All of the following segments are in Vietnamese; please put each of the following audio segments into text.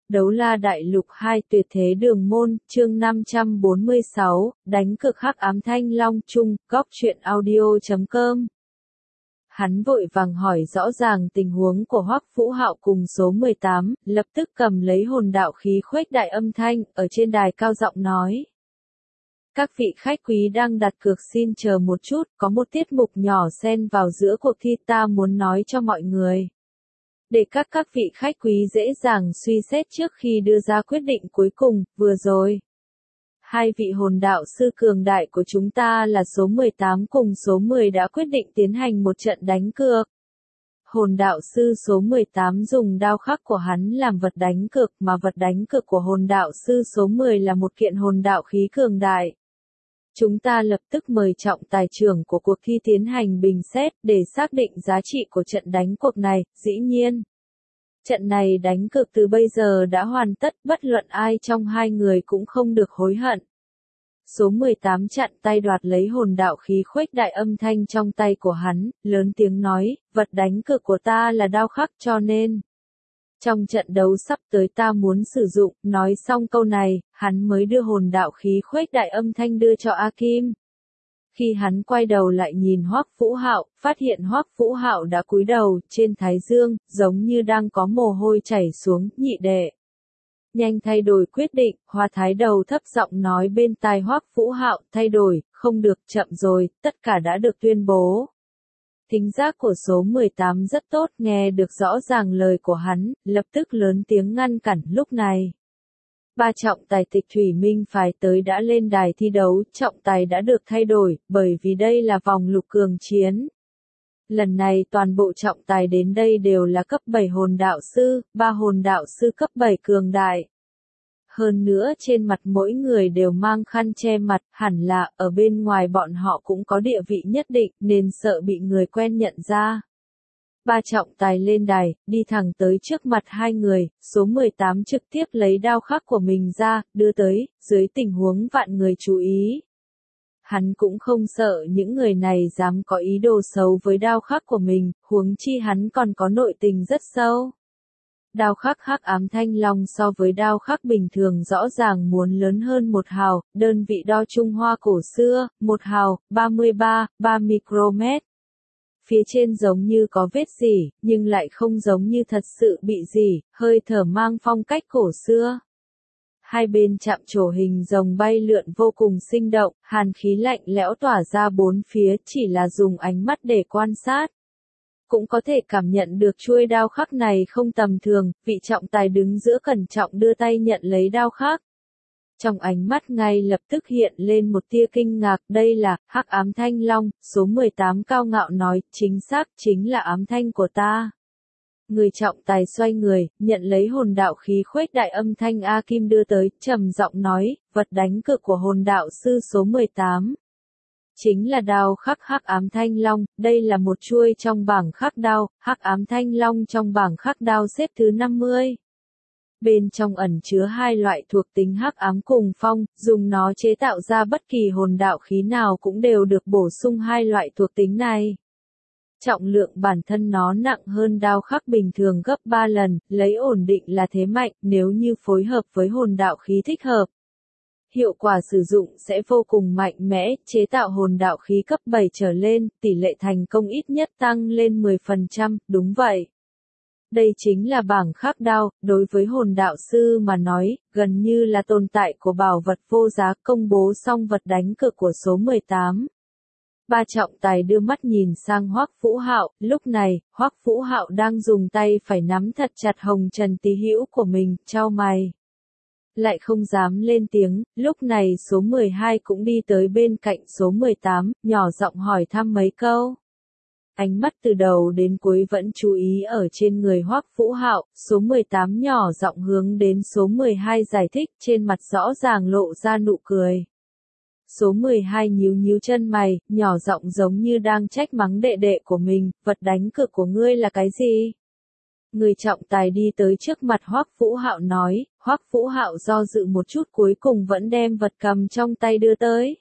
Đấu la đại lục 2 tuyệt thế đường môn, chương 546, đánh cực hắc ám thanh long chung, góc truyện audio.com. Hắn vội vàng hỏi rõ ràng tình huống của Hoắc Vũ Hạo cùng số 18, lập tức cầm lấy hồn đạo khí khuếch đại âm thanh, ở trên đài cao giọng nói. Các vị khách quý đang đặt cược xin chờ một chút, có một tiết mục nhỏ xen vào giữa cuộc thi ta muốn nói cho mọi người. Để các vị khách quý dễ dàng suy xét trước khi đưa ra quyết định cuối cùng, vừa rồi. Hai vị hồn đạo sư cường đại của chúng ta là số 18 cùng số 10 đã quyết định tiến hành một trận đánh cược. Hồn đạo sư số 18 dùng đao khắc của hắn làm vật đánh cược mà vật đánh cược của hồn đạo sư số 10 là một kiện hồn đạo khí cường đại. Chúng ta lập tức mời trọng tài trưởng của cuộc thi tiến hành bình xét để xác định giá trị của trận đánh cuộc này, dĩ nhiên. Trận này đánh cược từ bây giờ đã hoàn tất, bất luận ai trong hai người cũng không được hối hận. Số 18 chặn tay đoạt lấy hồn đạo khí khuếch đại âm thanh trong tay của hắn, lớn tiếng nói, vật đánh cược của ta là đao khắc cho nên. Trong trận đấu sắp tới ta muốn sử dụng, nói xong câu này, hắn mới đưa hồn đạo khí khuếch đại âm thanh đưa cho A Kim. Khi hắn quay đầu lại nhìn Hoắc Vũ Hạo, phát hiện Hoắc Vũ Hạo đã cúi đầu, trên thái dương, giống như đang có mồ hôi chảy xuống, nhị đệ. Nhanh thay đổi quyết định, Hoa Thái Đầu thấp giọng nói bên tai Hoắc Vũ Hạo, thay đổi, không được, chậm rồi, tất cả đã được tuyên bố. Thính giác của số 18 rất tốt, nghe được rõ ràng lời của hắn, lập tức lớn tiếng ngăn cản lúc này. Ba trọng tài Tịch Thủy Minh phải tới đã lên đài thi đấu, trọng tài đã được thay đổi, bởi vì đây là vòng lục cường chiến. Lần này toàn bộ trọng tài đến đây đều là cấp 7 hồn đạo sư, 3 hồn đạo sư cấp 7 cường đại. Hơn nữa trên mặt mỗi người đều mang khăn che mặt, hẳn là ở bên ngoài bọn họ cũng có địa vị nhất định nên sợ bị người quen nhận ra. Ba trọng tài lên đài, đi thẳng tới trước mặt hai người, số 18 trực tiếp lấy đao khắc của mình ra, đưa tới, dưới tình huống vạn người chú ý. Hắn cũng không sợ những người này dám có ý đồ xấu với đao khắc của mình, huống chi hắn còn có nội tình rất sâu. Đao khắc hắc ám thanh long so với đao khắc bình thường rõ ràng muốn lớn hơn 1 hào, đơn vị đo Trung Hoa cổ xưa, 1 hào, 3 micromet. Phía trên giống như có vết rỉ, nhưng lại không giống như thật sự bị rỉ, hơi thở mang phong cách cổ xưa. Hai bên chạm trổ hình rồng bay lượn vô cùng sinh động, hàn khí lạnh lẽo tỏa ra bốn phía, chỉ là dùng ánh mắt để quan sát. Cũng có thể cảm nhận được chuôi đao khắc này không tầm thường, vị trọng tài đứng giữa cẩn trọng đưa tay nhận lấy đao khắc. Trong ánh mắt ngay lập tức hiện lên một tia kinh ngạc, đây là hắc ám thanh long, số 18 cao ngạo nói, chính xác, chính là ám thanh của ta. Người trọng tài xoay người, nhận lấy hồn đạo khí khuếch đại âm thanh A Kim đưa tới, trầm giọng nói, vật đánh cược của hồn đạo sư số 18. Chính là đao khắc hắc ám thanh long, đây là một chuôi trong bảng khắc đao, hắc ám thanh long trong bảng khắc đao xếp thứ 50. Bên trong ẩn chứa hai loại thuộc tính hắc ám cùng phong, dùng nó chế tạo ra bất kỳ hồn đạo khí nào cũng đều được bổ sung hai loại thuộc tính này. Trọng lượng bản thân nó nặng hơn đao khắc bình thường gấp 3 lần, lấy ổn định là thế mạnh, nếu như phối hợp với hồn đạo khí thích hợp. Hiệu quả sử dụng sẽ vô cùng mạnh mẽ, chế tạo hồn đạo khí cấp 7 trở lên, tỷ lệ thành công ít nhất tăng lên 10%, đúng vậy. Đây chính là bảng khắc đao, đối với hồn đạo sư mà nói, gần như là tồn tại của bảo vật vô giá, công bố xong vật đánh cược của số 18. Ba trọng tài đưa mắt nhìn sang Hoắc Vũ Hạo, lúc này, Hoắc Vũ Hạo đang dùng tay phải nắm thật chặt hồng trần tí hữu của mình, chau mày. Lại không dám lên tiếng, lúc này số 12 cũng đi tới bên cạnh số 18, nhỏ giọng hỏi thăm mấy câu. Ánh mắt từ đầu đến cuối vẫn chú ý ở trên người Hoắc Vũ Hạo, số 18 nhỏ giọng hướng đến số 12 giải thích, trên mặt rõ ràng lộ ra nụ cười. Số 12 nhíu chân mày, nhỏ giọng giống như đang trách mắng đệ đệ của mình, vật đánh cược của ngươi là cái gì? Người trọng tài đi tới trước mặt Hoắc Vũ Hạo nói, Hoắc Vũ Hạo do dự một chút cuối cùng vẫn đem vật cầm trong tay đưa tới.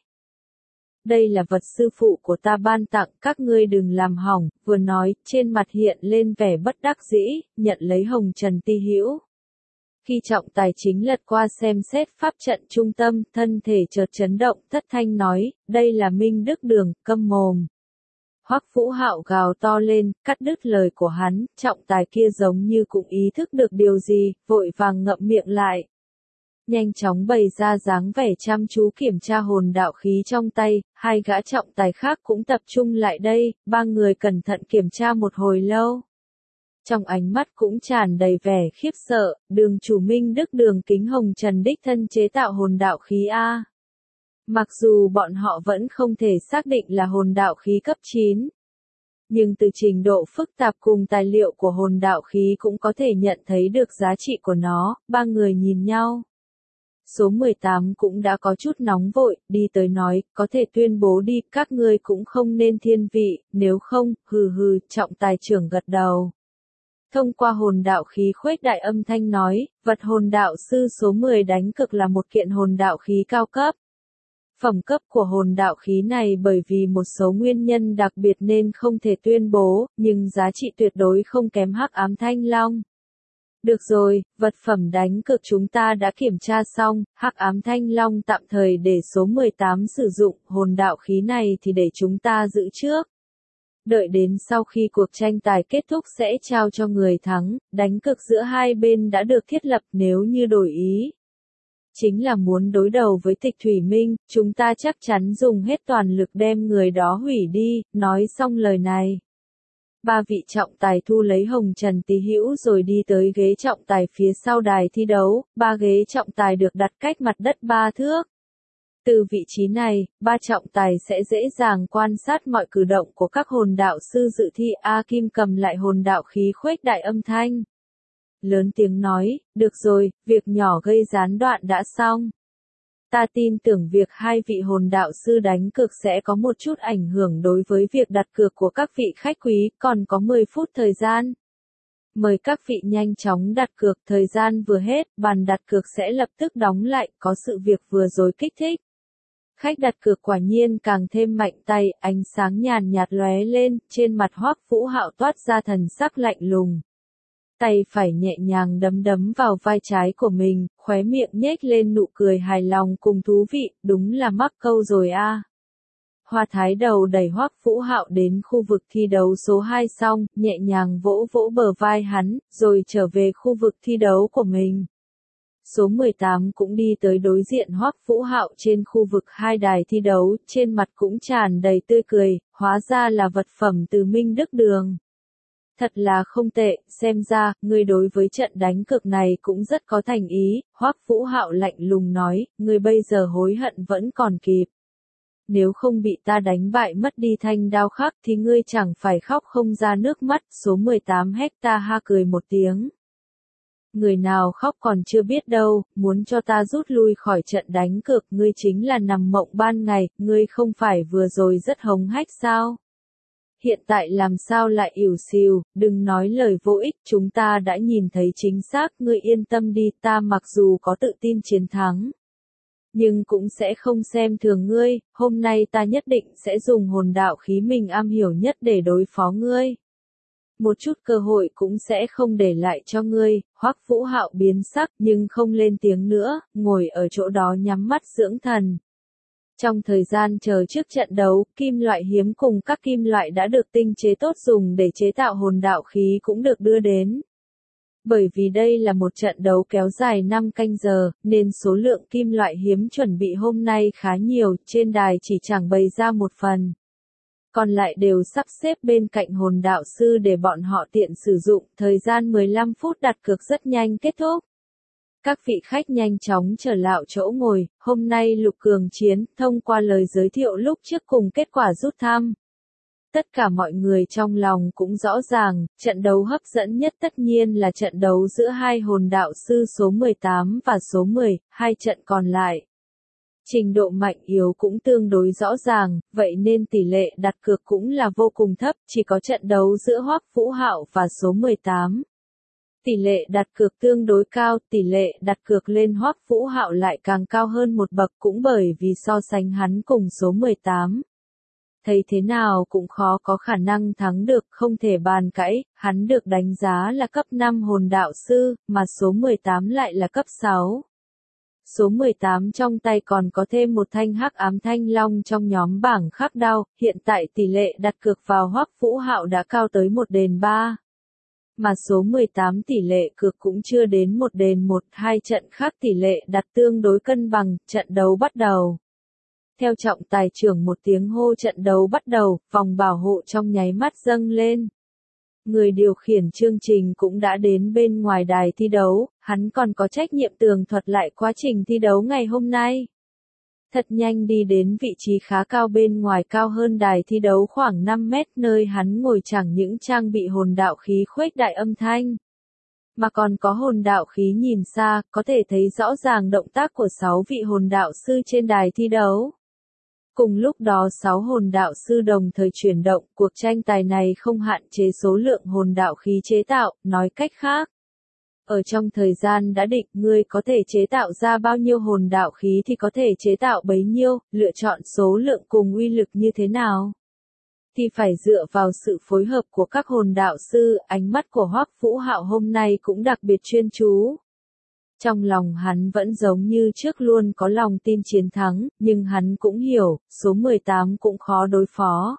Đây là vật sư phụ của ta ban tặng, các ngươi đừng làm hỏng, vừa nói, trên mặt hiện lên vẻ bất đắc dĩ, nhận lấy hồng trần ti hữu. Khi trọng tài chính lật qua xem xét pháp trận trung tâm, thân thể chợt chấn động, thất thanh nói, đây là Minh Đức Đường, câm mồm. Hoắc Vũ Hạo gào to lên, cắt đứt lời của hắn, trọng tài kia giống như cũng ý thức được điều gì, vội vàng ngậm miệng lại. Nhanh chóng bày ra dáng vẻ chăm chú kiểm tra hồn đạo khí trong tay, hai gã trọng tài khác cũng tập trung lại đây, ba người cẩn thận kiểm tra một hồi lâu. Trong ánh mắt cũng tràn đầy vẻ khiếp sợ, Đường chủ Minh Đức Đường Kính Hồng Trần đích thân chế tạo hồn đạo khí A. Mặc dù bọn họ vẫn không thể xác định là hồn đạo khí cấp 9. Nhưng từ trình độ phức tạp cùng tài liệu của hồn đạo khí cũng có thể nhận thấy được giá trị của nó, ba người nhìn nhau. Số 18 cũng đã có chút nóng vội, đi tới nói, có thể tuyên bố đi, các ngươi cũng không nên thiên vị, nếu không, hừ hừ, trọng tài trưởng gật đầu. Thông qua hồn đạo khí khuếch đại âm thanh nói, vật hồn đạo sư số 10 đánh cực là một kiện hồn đạo khí cao cấp. Phẩm cấp của hồn đạo khí này bởi vì một số nguyên nhân đặc biệt nên không thể tuyên bố, nhưng giá trị tuyệt đối không kém Hắc Ám Thanh Long. Được rồi, vật phẩm đánh cực chúng ta đã kiểm tra xong, Hắc Ám Thanh Long tạm thời để số 18 sử dụng, hồn đạo khí này thì để chúng ta giữ trước. Đợi đến sau khi cuộc tranh tài kết thúc sẽ trao cho người thắng, đánh cực giữa hai bên đã được thiết lập nếu như đổi ý. Chính là muốn đối đầu với Tịch Thủy Minh, chúng ta chắc chắn dùng hết toàn lực đem người đó hủy đi, nói xong lời này. Ba vị trọng tài thu lấy hồng trần tí hữu rồi đi tới ghế trọng tài phía sau đài thi đấu, ba ghế trọng tài được đặt cách mặt đất 3 thước. Từ vị trí này, ba trọng tài sẽ dễ dàng quan sát mọi cử động của các hồn đạo sư dự thi. A Kim cầm lại hồn đạo khí khuếch đại âm thanh. Lớn tiếng nói, được rồi, việc nhỏ gây gián đoạn đã xong. Ta tin tưởng việc hai vị hồn đạo sư đánh cược sẽ có một chút ảnh hưởng đối với việc đặt cược của các vị khách quý, còn có 10 phút thời gian. Mời các vị nhanh chóng đặt cược, thời gian vừa hết, bàn đặt cược sẽ lập tức đóng lại, có sự việc vừa rồi kích thích. Khách đặt cược quả nhiên càng thêm mạnh tay, ánh sáng nhàn nhạt lóe lên, trên mặt Hoắc Vũ Hạo toát ra thần sắc lạnh lùng. Tay phải nhẹ nhàng đấm đấm vào vai trái của mình, khóe miệng nhếch lên nụ cười hài lòng cùng thú vị, đúng là mắc câu rồi a. Hoa Thái Đầu đẩy Hoắc Vũ Hạo đến khu vực thi đấu số 2 xong, nhẹ nhàng vỗ vỗ bờ vai hắn, rồi trở về khu vực thi đấu của mình. Số 18 cũng đi tới đối diện Hoắc Vũ Hạo trên khu vực 2 đài thi đấu, trên mặt cũng tràn đầy tươi cười, hóa ra là vật phẩm từ Minh Đức Đường. Thật là không tệ, xem ra, ngươi đối với trận đánh cược này cũng rất có thành ý, Hoắc Vũ Hạo lạnh lùng nói, ngươi bây giờ hối hận vẫn còn kịp. Nếu không bị ta đánh bại mất đi thanh đao khắc thì ngươi chẳng phải khóc không ra nước mắt. Số 18 hecta ha cười một tiếng. Người nào khóc còn chưa biết đâu, muốn cho ta rút lui khỏi trận đánh cược, ngươi chính là nằm mộng ban ngày, ngươi không phải vừa rồi rất hống hách sao? Hiện tại làm sao lại ỉu xìu, đừng nói lời vô ích, chúng ta đã nhìn thấy chính xác, ngươi yên tâm đi, ta mặc dù có tự tin chiến thắng. Nhưng cũng sẽ không xem thường ngươi, hôm nay ta nhất định sẽ dùng hồn đạo khí mình am hiểu nhất để đối phó ngươi. Một chút cơ hội cũng sẽ không để lại cho ngươi. Hoắc Vũ Hạo biến sắc nhưng không lên tiếng nữa, ngồi ở chỗ đó nhắm mắt dưỡng thần. Trong thời gian chờ trước trận đấu, kim loại hiếm cùng các kim loại đã được tinh chế tốt dùng để chế tạo hồn đạo khí cũng được đưa đến. Bởi vì đây là một trận đấu kéo dài 5 canh giờ, nên số lượng kim loại hiếm chuẩn bị hôm nay khá nhiều, trên đài chỉ chẳng bày ra một phần. Còn lại đều sắp xếp bên cạnh hồn đạo sư để bọn họ tiện sử dụng, thời gian 15 phút đặt cược rất nhanh kết thúc. Các vị khách nhanh chóng trở lại chỗ ngồi, hôm nay Lục Cường chiến, thông qua lời giới thiệu lúc trước cùng kết quả rút thăm. Tất cả mọi người trong lòng cũng rõ ràng, trận đấu hấp dẫn nhất tất nhiên là trận đấu giữa hai hồn đạo sư số 18 và số 10, hai trận còn lại. Trình độ mạnh yếu cũng tương đối rõ ràng, vậy nên tỷ lệ đặt cược cũng là vô cùng thấp, chỉ có trận đấu giữa Hoắc Vũ Hạo và số 18. Tỷ lệ đặt cược tương đối cao, tỷ lệ đặt cược lên Hoắc Vũ Hạo lại càng cao hơn một bậc cũng bởi vì so sánh hắn cùng số 18. thấy thế nào cũng khó có khả năng thắng được, không thể bàn cãi, hắn được đánh giá là cấp 5 hồn đạo sư, mà số 18 lại là cấp 6. Số 18 trong tay còn có thêm một thanh hắc ám thanh long trong nhóm bảng khắc đao, hiện tại tỷ lệ đặt cược vào Hoắc Vũ Hạo đã cao tới 1/3. Mà số 18 tỷ lệ cược cũng chưa đến 1/1, hai trận khác tỷ lệ đặt tương đối cân bằng, trận đấu bắt đầu. Theo trọng tài trưởng một tiếng hô trận đấu bắt đầu, vòng bảo hộ trong nháy mắt dâng lên. Người điều khiển chương trình cũng đã đến bên ngoài đài thi đấu, hắn còn có trách nhiệm tường thuật lại quá trình thi đấu ngày hôm nay. Thật nhanh đi đến vị trí khá cao bên ngoài, cao hơn đài thi đấu khoảng 5 mét, nơi hắn ngồi chẳng những trang bị hồn đạo khí khuếch đại âm thanh, mà còn có hồn đạo khí nhìn xa, có thể thấy rõ ràng động tác của 6 vị hồn đạo sư trên đài thi đấu. Cùng lúc đó 6 hồn đạo sư đồng thời chuyển động, cuộc tranh tài này không hạn chế số lượng hồn đạo khí chế tạo, nói cách khác. Ở trong thời gian đã định, ngươi có thể chế tạo ra bao nhiêu hồn đạo khí thì có thể chế tạo bấy nhiêu, lựa chọn số lượng cùng uy lực như thế nào. Thì phải dựa vào sự phối hợp của các hồn đạo sư, ánh mắt của Hoắc Vũ Hạo hôm nay cũng đặc biệt chuyên chú. Trong lòng hắn vẫn giống như trước luôn có lòng tin chiến thắng, nhưng hắn cũng hiểu, số 18 cũng khó đối phó.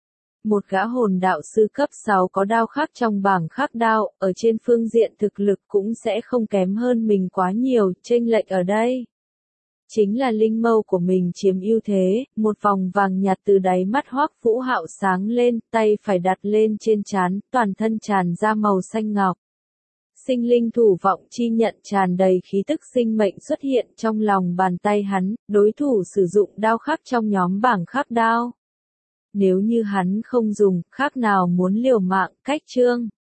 Một gã hồn đạo sư cấp 6 có đao khắc trong bảng khắc đao, ở trên phương diện thực lực cũng sẽ không kém hơn mình quá nhiều, chênh lệch ở đây chính là linh mâu của mình chiếm ưu thế. Một vòng vàng nhạt từ đáy mắt Hoắc Vũ Hạo sáng lên, tay phải đặt lên trên trán, toàn thân tràn ra màu xanh ngọc. Sinh linh thủ vọng chi nhận tràn đầy khí tức sinh mệnh xuất hiện trong lòng bàn tay hắn, đối thủ sử dụng đao khắc trong nhóm bảng khắc đao. Nếu như hắn không dùng, khác nào muốn liều mạng, cách chương.